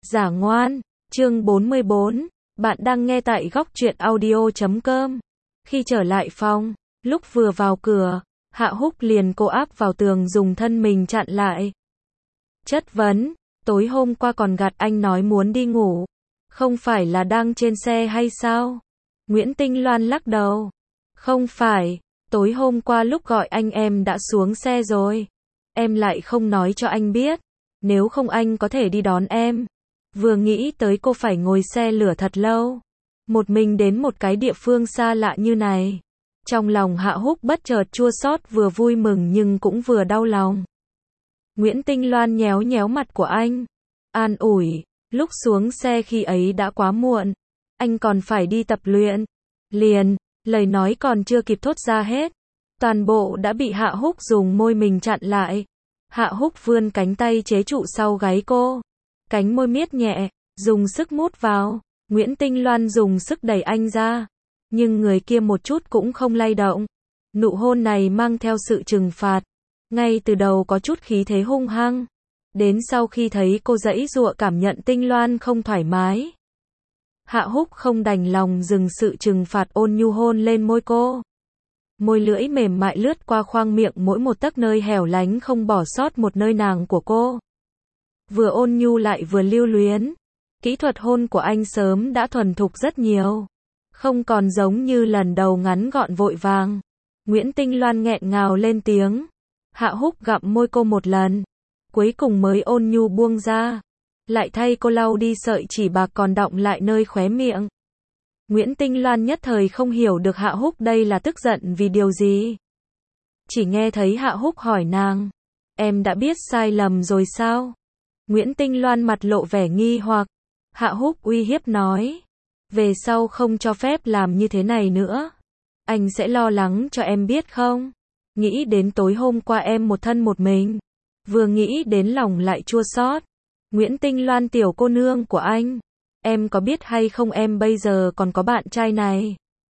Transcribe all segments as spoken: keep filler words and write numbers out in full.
Giả ngoan, chương bốn mươi bốn, bạn đang nghe tại góc truyện audio chấm com. Khi trở lại phòng, lúc vừa vào cửa, Hạ Húc liền cô áp vào tường dùng thân mình chặn lại. Chất vấn, tối hôm qua còn gạt anh nói muốn đi ngủ, không phải là đang trên xe hay sao? Nguyễn Tinh Loan lắc đầu. Không phải, tối hôm qua lúc gọi anh em đã xuống xe rồi. Em lại không nói cho anh biết, nếu không anh có thể đi đón em. Vừa nghĩ tới cô phải ngồi xe lửa thật lâu, một mình đến một cái địa phương xa lạ như này. Trong lòng Hạ Húc bất chợt chua xót, vừa vui mừng nhưng cũng vừa đau lòng. Nguyễn Tinh Loan nhéo nhéo mặt của anh, an ủi, lúc xuống xe khi ấy đã quá muộn, anh còn phải đi tập luyện. Liền, lời nói còn chưa kịp thốt ra hết, toàn bộ đã bị Hạ Húc dùng môi mình chặn lại. Hạ Húc vươn cánh tay chế trụ sau gáy cô, cánh môi miết nhẹ, dùng sức mút vào. Nguyễn Tinh Loan dùng sức đẩy anh ra, nhưng người kia một chút cũng không lay động. Nụ hôn này mang theo sự trừng phạt, ngay từ đầu có chút khí thế hung hăng, đến sau khi thấy cô giãy giụa cảm nhận Tinh Loan không thoải mái, Hạ Húc không đành lòng dừng sự trừng phạt, ôn nhu hôn lên môi cô. Môi lưỡi mềm mại lướt qua khoang miệng mỗi một tấc nơi hẻo lánh, không bỏ sót một nơi nàng của cô. Vừa ôn nhu lại vừa lưu luyến. Kỹ thuật hôn của anh sớm đã thuần thục rất nhiều, không còn giống như lần đầu ngắn gọn vội vàng. Nguyễn Tinh Loan nghẹn ngào lên tiếng. Hạ Húc gặm môi cô một lần, cuối cùng mới ôn nhu buông ra, lại thay cô lau đi sợi chỉ bạc còn đọng lại nơi khóe miệng. Nguyễn Tinh Loan nhất thời không hiểu được Hạ Húc đây là tức giận vì điều gì. Chỉ nghe thấy Hạ Húc hỏi nàng, em đã biết sai lầm rồi sao? Nguyễn Tinh Loan mặt lộ vẻ nghi hoặc. Hạ Húc uy hiếp nói, về sau không cho phép làm như thế này nữa. Anh sẽ lo lắng cho em biết không? Nghĩ đến tối hôm qua em một thân một mình, vừa nghĩ đến lòng lại chua xót. Nguyễn Tinh Loan, tiểu cô nương của anh, em có biết hay không em bây giờ còn có bạn trai này.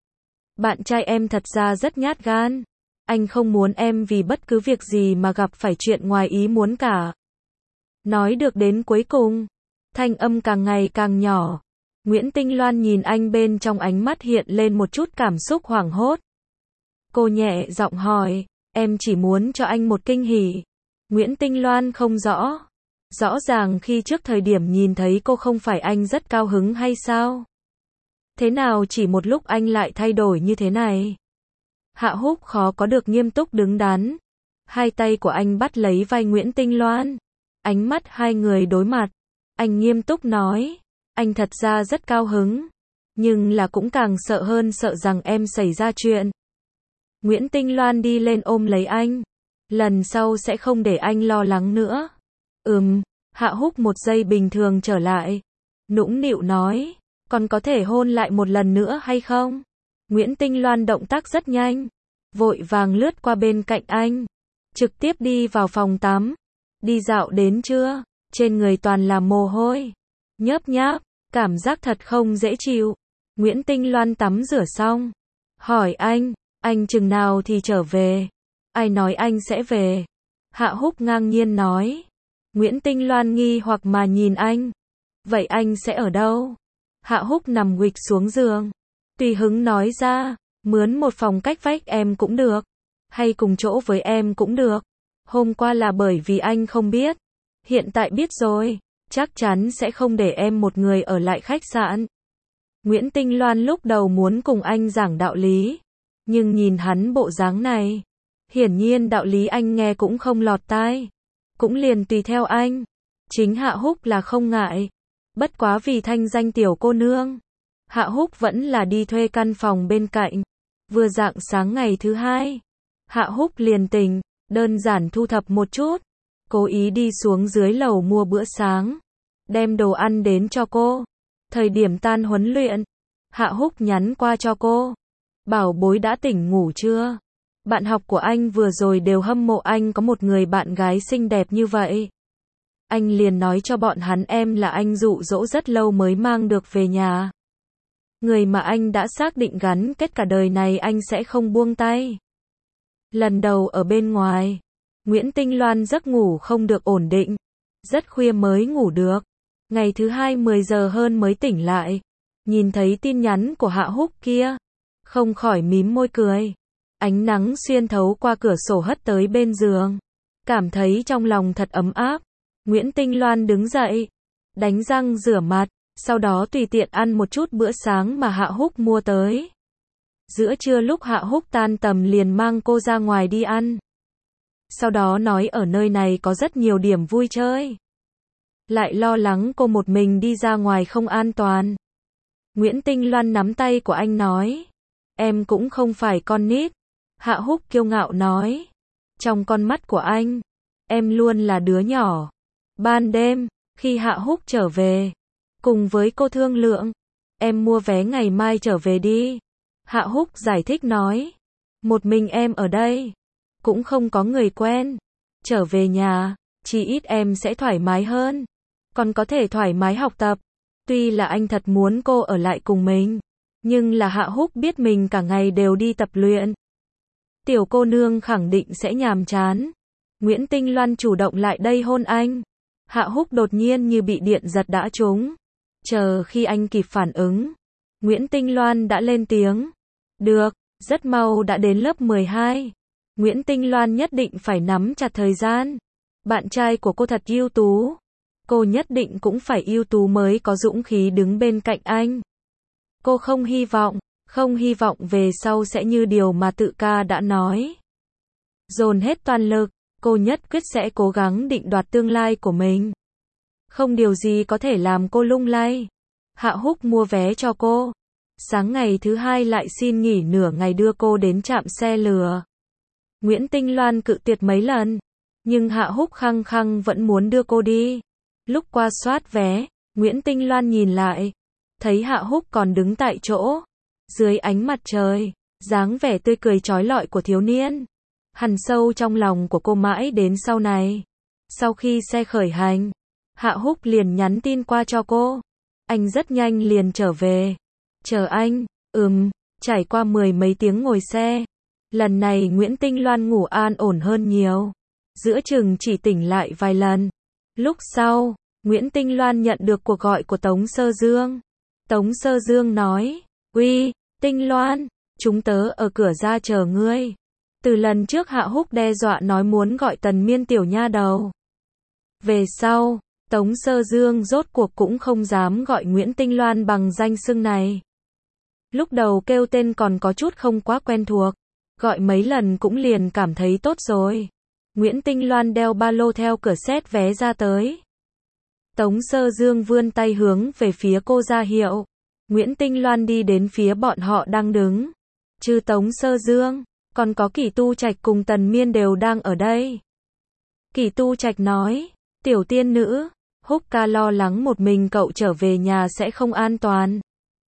Bạn trai em thật ra rất nhát gan. Anh không muốn em vì bất cứ việc gì mà gặp phải chuyện ngoài ý muốn cả. Nói được đến cuối cùng, thanh âm càng ngày càng nhỏ. Nguyễn Tinh Loan nhìn anh, bên trong ánh mắt hiện lên một chút cảm xúc hoảng hốt. Cô nhẹ giọng hỏi, em chỉ muốn cho anh một kinh hỉ. Nguyễn Tinh Loan không rõ. Rõ ràng khi trước thời điểm nhìn thấy cô không phải anh rất cao hứng hay sao? Thế nào chỉ một lúc anh lại thay đổi như thế này? Hạ Húc khó có được nghiêm túc đứng đắn. Hai tay của anh bắt lấy vai Nguyễn Tinh Loan. Ánh mắt hai người đối mặt. Anh nghiêm túc nói, anh thật ra rất cao hứng, nhưng là cũng càng sợ hơn, sợ rằng em xảy ra chuyện. Nguyễn Tinh Loan đi lên ôm lấy anh. Lần sau sẽ không để anh lo lắng nữa. Ừm, Hạ Húc một giây bình thường trở lại. Nũng nịu nói, còn có thể hôn lại một lần nữa hay không? Nguyễn Tinh Loan động tác rất nhanh, vội vàng lướt qua bên cạnh anh, trực tiếp đi vào phòng tắm. Đi dạo đến trưa, trên người toàn là mồ hôi, nhớp nháp, cảm giác thật không dễ chịu. Nguyễn Tinh Loan tắm rửa xong, hỏi anh, anh chừng nào thì trở về? Ai nói anh sẽ về? Hạ Húc ngang nhiên nói. Nguyễn Tinh Loan nghi hoặc mà nhìn anh. Vậy anh sẽ ở đâu? Hạ Húc nằm guịch xuống giường, tùy hứng nói ra, mướn một phòng cách vách em cũng được, hay cùng chỗ với em cũng được. Hôm qua là bởi vì anh không biết, hiện tại biết rồi, chắc chắn sẽ không để em một người ở lại khách sạn. Nguyễn Tinh Loan lúc đầu muốn cùng anh giảng đạo lý, nhưng nhìn hắn bộ dáng này, hiển nhiên đạo lý anh nghe cũng không lọt tai, cũng liền tùy theo anh. Chính Hạ Húc là không ngại, bất quá vì thanh danh tiểu cô nương, Hạ Húc vẫn là đi thuê căn phòng bên cạnh. Vừa rạng sáng ngày thứ hai, Hạ Húc liền tỉnh, đơn giản thu thập một chút, cố ý đi xuống dưới lầu mua bữa sáng, đem đồ ăn đến cho cô. Thời điểm tan huấn luyện, Hạ Húc nhắn qua cho cô, bảo bối đã tỉnh ngủ chưa? Bạn học của anh vừa rồi đều hâm mộ anh có một người bạn gái xinh đẹp như vậy. Anh liền nói cho bọn hắn em là anh dụ dỗ rất lâu mới mang được về nhà. Người mà anh đã xác định gắn kết cả đời này anh sẽ không buông tay. Lần đầu ở bên ngoài, Nguyễn Tinh Loan giấc ngủ không được ổn định, rất khuya mới ngủ được. Ngày thứ hai mười giờ hơn mới tỉnh lại. Nhìn thấy tin nhắn của Hạ Húc kia. Không khỏi mím môi cười. Ánh nắng xuyên thấu qua cửa sổ hất tới bên giường. Cảm thấy trong lòng thật ấm áp. Nguyễn Tinh Loan đứng dậy. Đánh răng rửa mặt. Sau đó tùy tiện ăn một chút bữa sáng mà Hạ Húc mua tới. Giữa trưa lúc Hạ Húc tan tầm liền mang cô ra ngoài đi ăn. Sau đó nói ở nơi này có rất nhiều điểm vui chơi. Lại lo lắng cô một mình đi ra ngoài không an toàn. Nguyễn Tinh Loan nắm tay của anh nói. Em cũng không phải con nít. Hạ Húc kiêu ngạo nói. Trong con mắt của anh, em luôn là đứa nhỏ. Ban đêm, khi Hạ Húc trở về, cùng với cô thương lượng, em mua vé ngày mai trở về đi. Hạ Húc giải thích nói. Một mình em ở đây, cũng không có người quen. Trở về nhà, chỉ ít em sẽ thoải mái hơn. Còn có thể thoải mái học tập. Tuy là anh thật muốn cô ở lại cùng mình, nhưng là Hạ Húc biết mình cả ngày đều đi tập luyện. Tiểu cô nương khẳng định sẽ nhàm chán. Nguyễn Tinh Loan chủ động lại đây hôn anh. Hạ Húc đột nhiên như bị điện giật đã trúng. Chờ khi anh kịp phản ứng, Nguyễn Tinh Loan đã lên tiếng. Được, rất mau đã đến lớp mười hai. Nguyễn Tinh Loan nhất định phải nắm chặt thời gian. Bạn trai của cô thật ưu tú. Cô nhất định cũng phải ưu tú mới có dũng khí đứng bên cạnh anh. Cô không hy vọng, không hy vọng về sau sẽ như điều mà tự ca đã nói. Dồn hết toàn lực, cô nhất quyết sẽ cố gắng định đoạt tương lai của mình. Không điều gì có thể làm cô lung lay. Hạ Húc mua vé cho cô. Sáng ngày thứ hai lại xin nghỉ nửa ngày đưa cô đến trạm xe lửa. Nguyễn Tinh Loan cự tuyệt mấy lần, nhưng Hạ Húc khăng khăng vẫn muốn đưa cô đi. Lúc qua soát vé, Nguyễn Tinh Loan nhìn lại, thấy Hạ Húc còn đứng tại chỗ. Dưới ánh mặt trời, dáng vẻ tươi cười chói lọi của thiếu niên hằn sâu trong lòng của cô mãi đến sau này. Sau khi xe khởi hành, Hạ Húc liền nhắn tin qua cho cô. Anh rất nhanh liền trở về. Chờ anh, ừm, trải qua mười mấy tiếng ngồi xe. Lần này Nguyễn Tinh Loan ngủ an ổn hơn nhiều. Giữa chừng chỉ tỉnh lại vài lần. Lúc sau, Nguyễn Tinh Loan nhận được cuộc gọi của Tống Sơ Dương. Tống Sơ Dương nói, uy, Tinh Loan, chúng tớ ở cửa ra chờ ngươi. Từ lần trước Hạ Húc đe dọa nói muốn gọi Tần Miên tiểu nha đầu. Về sau, Tống Sơ Dương rốt cuộc cũng không dám gọi Nguyễn Tinh Loan bằng danh xưng này. Lúc đầu kêu tên còn có chút không quá quen thuộc. Gọi mấy lần cũng liền cảm thấy tốt rồi. Nguyễn Tinh Loan đeo ba lô theo cửa xét vé ra tới. Tống Sơ Dương vươn tay hướng về phía cô ra hiệu. Nguyễn Tinh Loan đi đến phía bọn họ đang đứng. Trừ Tống Sơ Dương, còn có Kỷ Tu Trạch cùng Tần Miên đều đang ở đây. Kỷ Tu Trạch nói, tiểu tiên nữ, Húc ca lo lắng một mình cậu trở về nhà sẽ không an toàn,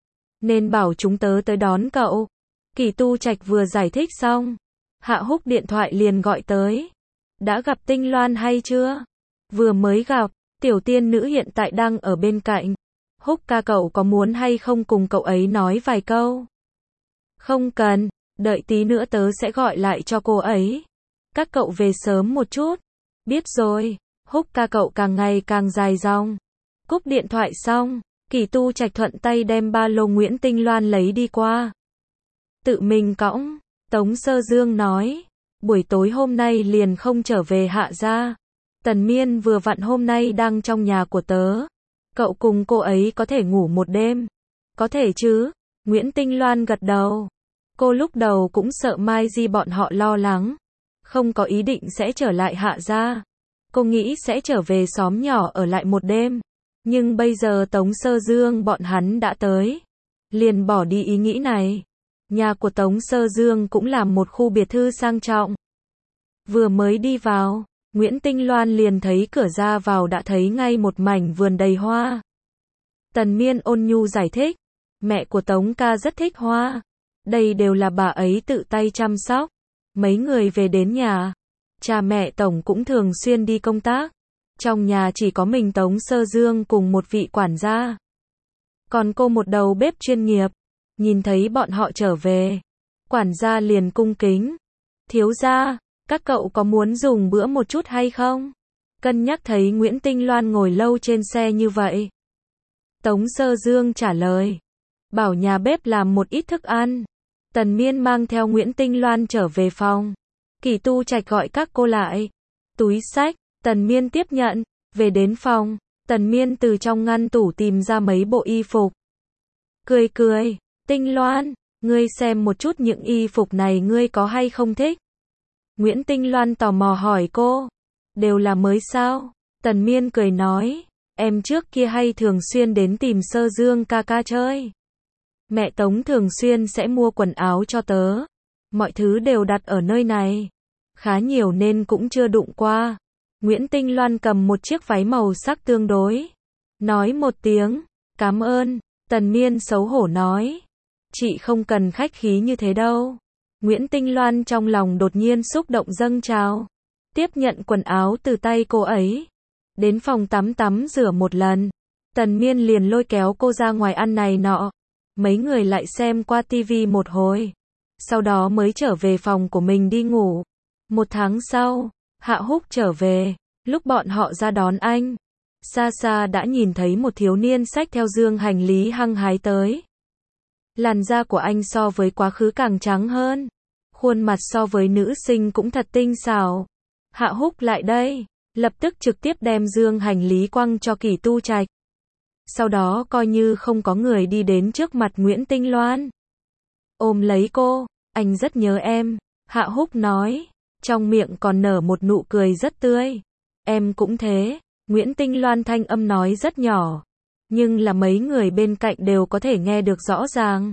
nên bảo chúng tớ tới đón cậu. Kỷ Tu Trạch vừa giải thích xong, Hạ Húc điện thoại liền gọi tới. Đã gặp Tinh Loan hay chưa? Vừa mới gặp, tiểu tiên nữ hiện tại đang ở bên cạnh. Húc ca cậu có muốn hay không cùng cậu ấy nói vài câu? Không cần, đợi tí nữa tớ sẽ gọi lại cho cô ấy. Các cậu về sớm một chút. Biết rồi, Húc ca cậu càng ngày càng dài dòng. Cúp điện thoại xong, Kỷ Tu Trạch thuận tay đem ba lô Nguyễn Tinh Loan lấy đi qua. Tự mình cõng. Tống Sơ Dương nói, buổi tối hôm nay liền không trở về Hạ gia. Tần Miên vừa vặn hôm nay đang trong nhà của tớ. Cậu cùng cô ấy có thể ngủ một đêm. Có thể chứ? Nguyễn Tinh Loan gật đầu. Cô lúc đầu cũng sợ Mai Di bọn họ lo lắng. Không có ý định sẽ trở lại Hạ gia. Cô nghĩ sẽ trở về xóm nhỏ ở lại một đêm. Nhưng bây giờ Tống Sơ Dương bọn hắn đã tới. Liền bỏ đi ý nghĩ này. Nhà của Tống Sơ Dương cũng là một khu biệt thự sang trọng. Vừa mới đi vào, Nguyễn Tinh Loan liền thấy cửa ra vào đã thấy ngay một mảnh vườn đầy hoa. Tần Miên ôn nhu giải thích, mẹ của Tống ca rất thích hoa. Đây đều là bà ấy tự tay chăm sóc. Mấy người về đến nhà, cha mẹ Tổng cũng thường xuyên đi công tác. Trong nhà chỉ có mình Tống Sơ Dương cùng một vị quản gia. Còn cô một đầu bếp chuyên nghiệp. Nhìn thấy bọn họ trở về, quản gia liền cung kính. Thiếu gia, các cậu có muốn dùng bữa một chút hay không? Cân nhắc thấy Nguyễn Tinh Loan ngồi lâu trên xe như vậy. Tống Sơ Dương trả lời. Bảo nhà bếp làm một ít thức ăn. Tần Miên mang theo Nguyễn Tinh Loan trở về phòng. Kỳ Tu Trạch gọi các cô lại. Túi xách, Tần Miên tiếp nhận. Về đến phòng, Tần Miên từ trong ngăn tủ tìm ra mấy bộ y phục. Cười cười, Tinh Loan, ngươi xem một chút những y phục này ngươi có hay không thích? Nguyễn Tinh Loan tò mò hỏi cô. Đều là mới sao? Tần Miên cười nói. Em trước kia hay thường xuyên đến tìm Sơ Dương ca ca chơi. Mẹ Tống thường xuyên sẽ mua quần áo cho tớ. Mọi thứ đều đặt ở nơi này. Khá nhiều nên cũng chưa đụng qua. Nguyễn Tinh Loan cầm một chiếc váy màu sắc tương đối. Nói một tiếng. Cảm ơn. Tần Miên xấu hổ nói. Chị không cần khách khí như thế đâu. Nguyễn Tinh Loan trong lòng đột nhiên xúc động dâng trào. Tiếp nhận quần áo từ tay cô ấy. Đến phòng tắm tắm rửa một lần. Tần Miên liền lôi kéo cô ra ngoài ăn này nọ. Mấy người lại xem qua tivi một hồi. Sau đó mới trở về phòng của mình đi ngủ. Một tháng sau, Hạ Húc trở về. Lúc bọn họ ra đón anh, xa xa đã nhìn thấy một thiếu niên xách theo dương hành lý hăng hái tới. Làn da của anh so với quá khứ càng trắng hơn. Khuôn mặt so với nữ sinh cũng thật tinh xảo. Hạ Húc lại đây, lập tức trực tiếp đem dương hành lý quăng cho Kỳ Tu Trạch. Sau đó coi như không có người đi đến trước mặt Nguyễn Tinh Loan. Ôm lấy cô, anh rất nhớ em, Hạ Húc nói, trong miệng còn nở một nụ cười rất tươi. Em cũng thế, Nguyễn Tinh Loan thanh âm nói rất nhỏ, nhưng là mấy người bên cạnh đều có thể nghe được rõ ràng.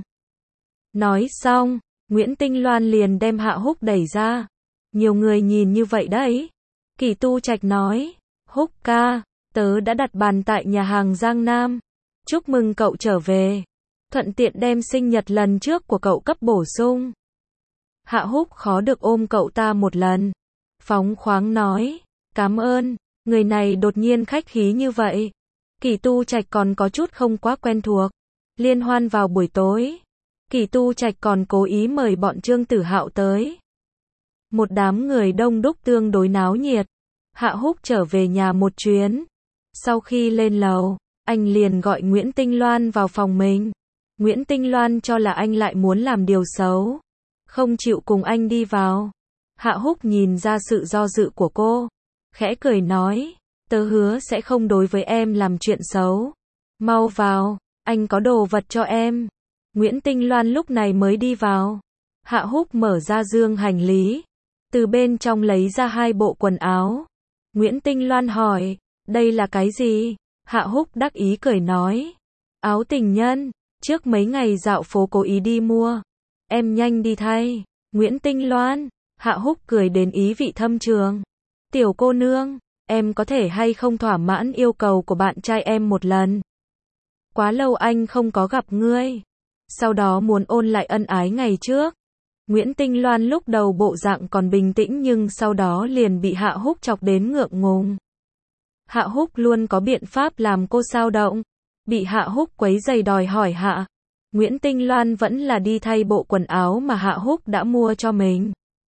Nói xong, Nguyễn Tinh Loan liền đem Hạ Húc đẩy ra. Nhiều người nhìn như vậy đấy. Kỳ Tu Trạch nói, Húc ca, tớ đã đặt bàn tại nhà hàng Giang Nam. Chúc mừng cậu trở về. Thuận tiện đem sinh nhật lần trước của cậu cấp bổ sung. Hạ Húc khó được ôm cậu ta một lần. Phóng khoáng nói, cảm ơn, người này đột nhiên khách khí như vậy. Kỳ Tu Trạch còn có chút không quá quen thuộc. Liên hoan vào buổi tối. Kỳ Tu Trạch còn cố ý mời bọn Trương Tử Hạo tới. Một đám người đông đúc tương đối náo nhiệt. Hạ Húc trở về nhà một chuyến. Sau khi lên lầu, anh liền gọi Nguyễn Tinh Loan vào phòng mình. Nguyễn Tinh Loan cho là anh lại muốn làm điều xấu, không chịu cùng anh đi vào. Hạ Húc nhìn ra sự do dự của cô, khẽ cười nói, tớ hứa sẽ không đối với em làm chuyện xấu. Mau vào, anh có đồ vật cho em. Nguyễn Tinh Loan lúc này mới đi vào. Hạ Húc mở ra dương hành lý, từ bên trong lấy ra hai bộ quần áo. Nguyễn Tinh Loan hỏi, đây là cái gì? Hạ Húc đắc ý cười nói, áo tình nhân, trước mấy ngày dạo phố cố ý đi mua. Em nhanh đi thay. Nguyễn Tinh Loan, Hạ Húc cười đến ý vị thâm trường. Tiểu cô nương, em có thể hay không thỏa mãn yêu cầu của bạn trai em một lần? Quá lâu anh không có gặp ngươi. Sau đó muốn ôn lại ân ái ngày trước. Nguyễn Tinh Loan lúc đầu bộ dạng còn bình tĩnh nhưng sau đó liền bị Hạ Húc chọc đến ngượng ngùng. Hạ Húc luôn có biện pháp làm cô xao động. Bị Hạ Húc quấy giày đòi hỏi Hạ Nguyễn Tinh Loan vẫn là đi thay bộ quần áo mà Hạ Húc đã mua cho mình.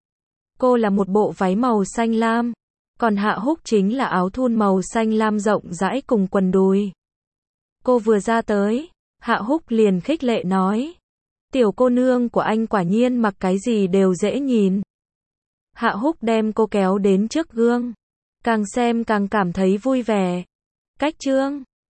Cô là một bộ váy màu xanh lam, còn Hạ Húc chính là áo thun màu xanh lam rộng rãi cùng quần đùi. Cô vừa ra tới, Hạ Húc liền khích lệ nói, tiểu cô nương của anh quả nhiên mặc cái gì đều dễ nhìn. Hạ Húc đem cô kéo đến trước gương, càng xem càng cảm thấy vui vẻ. Cách chương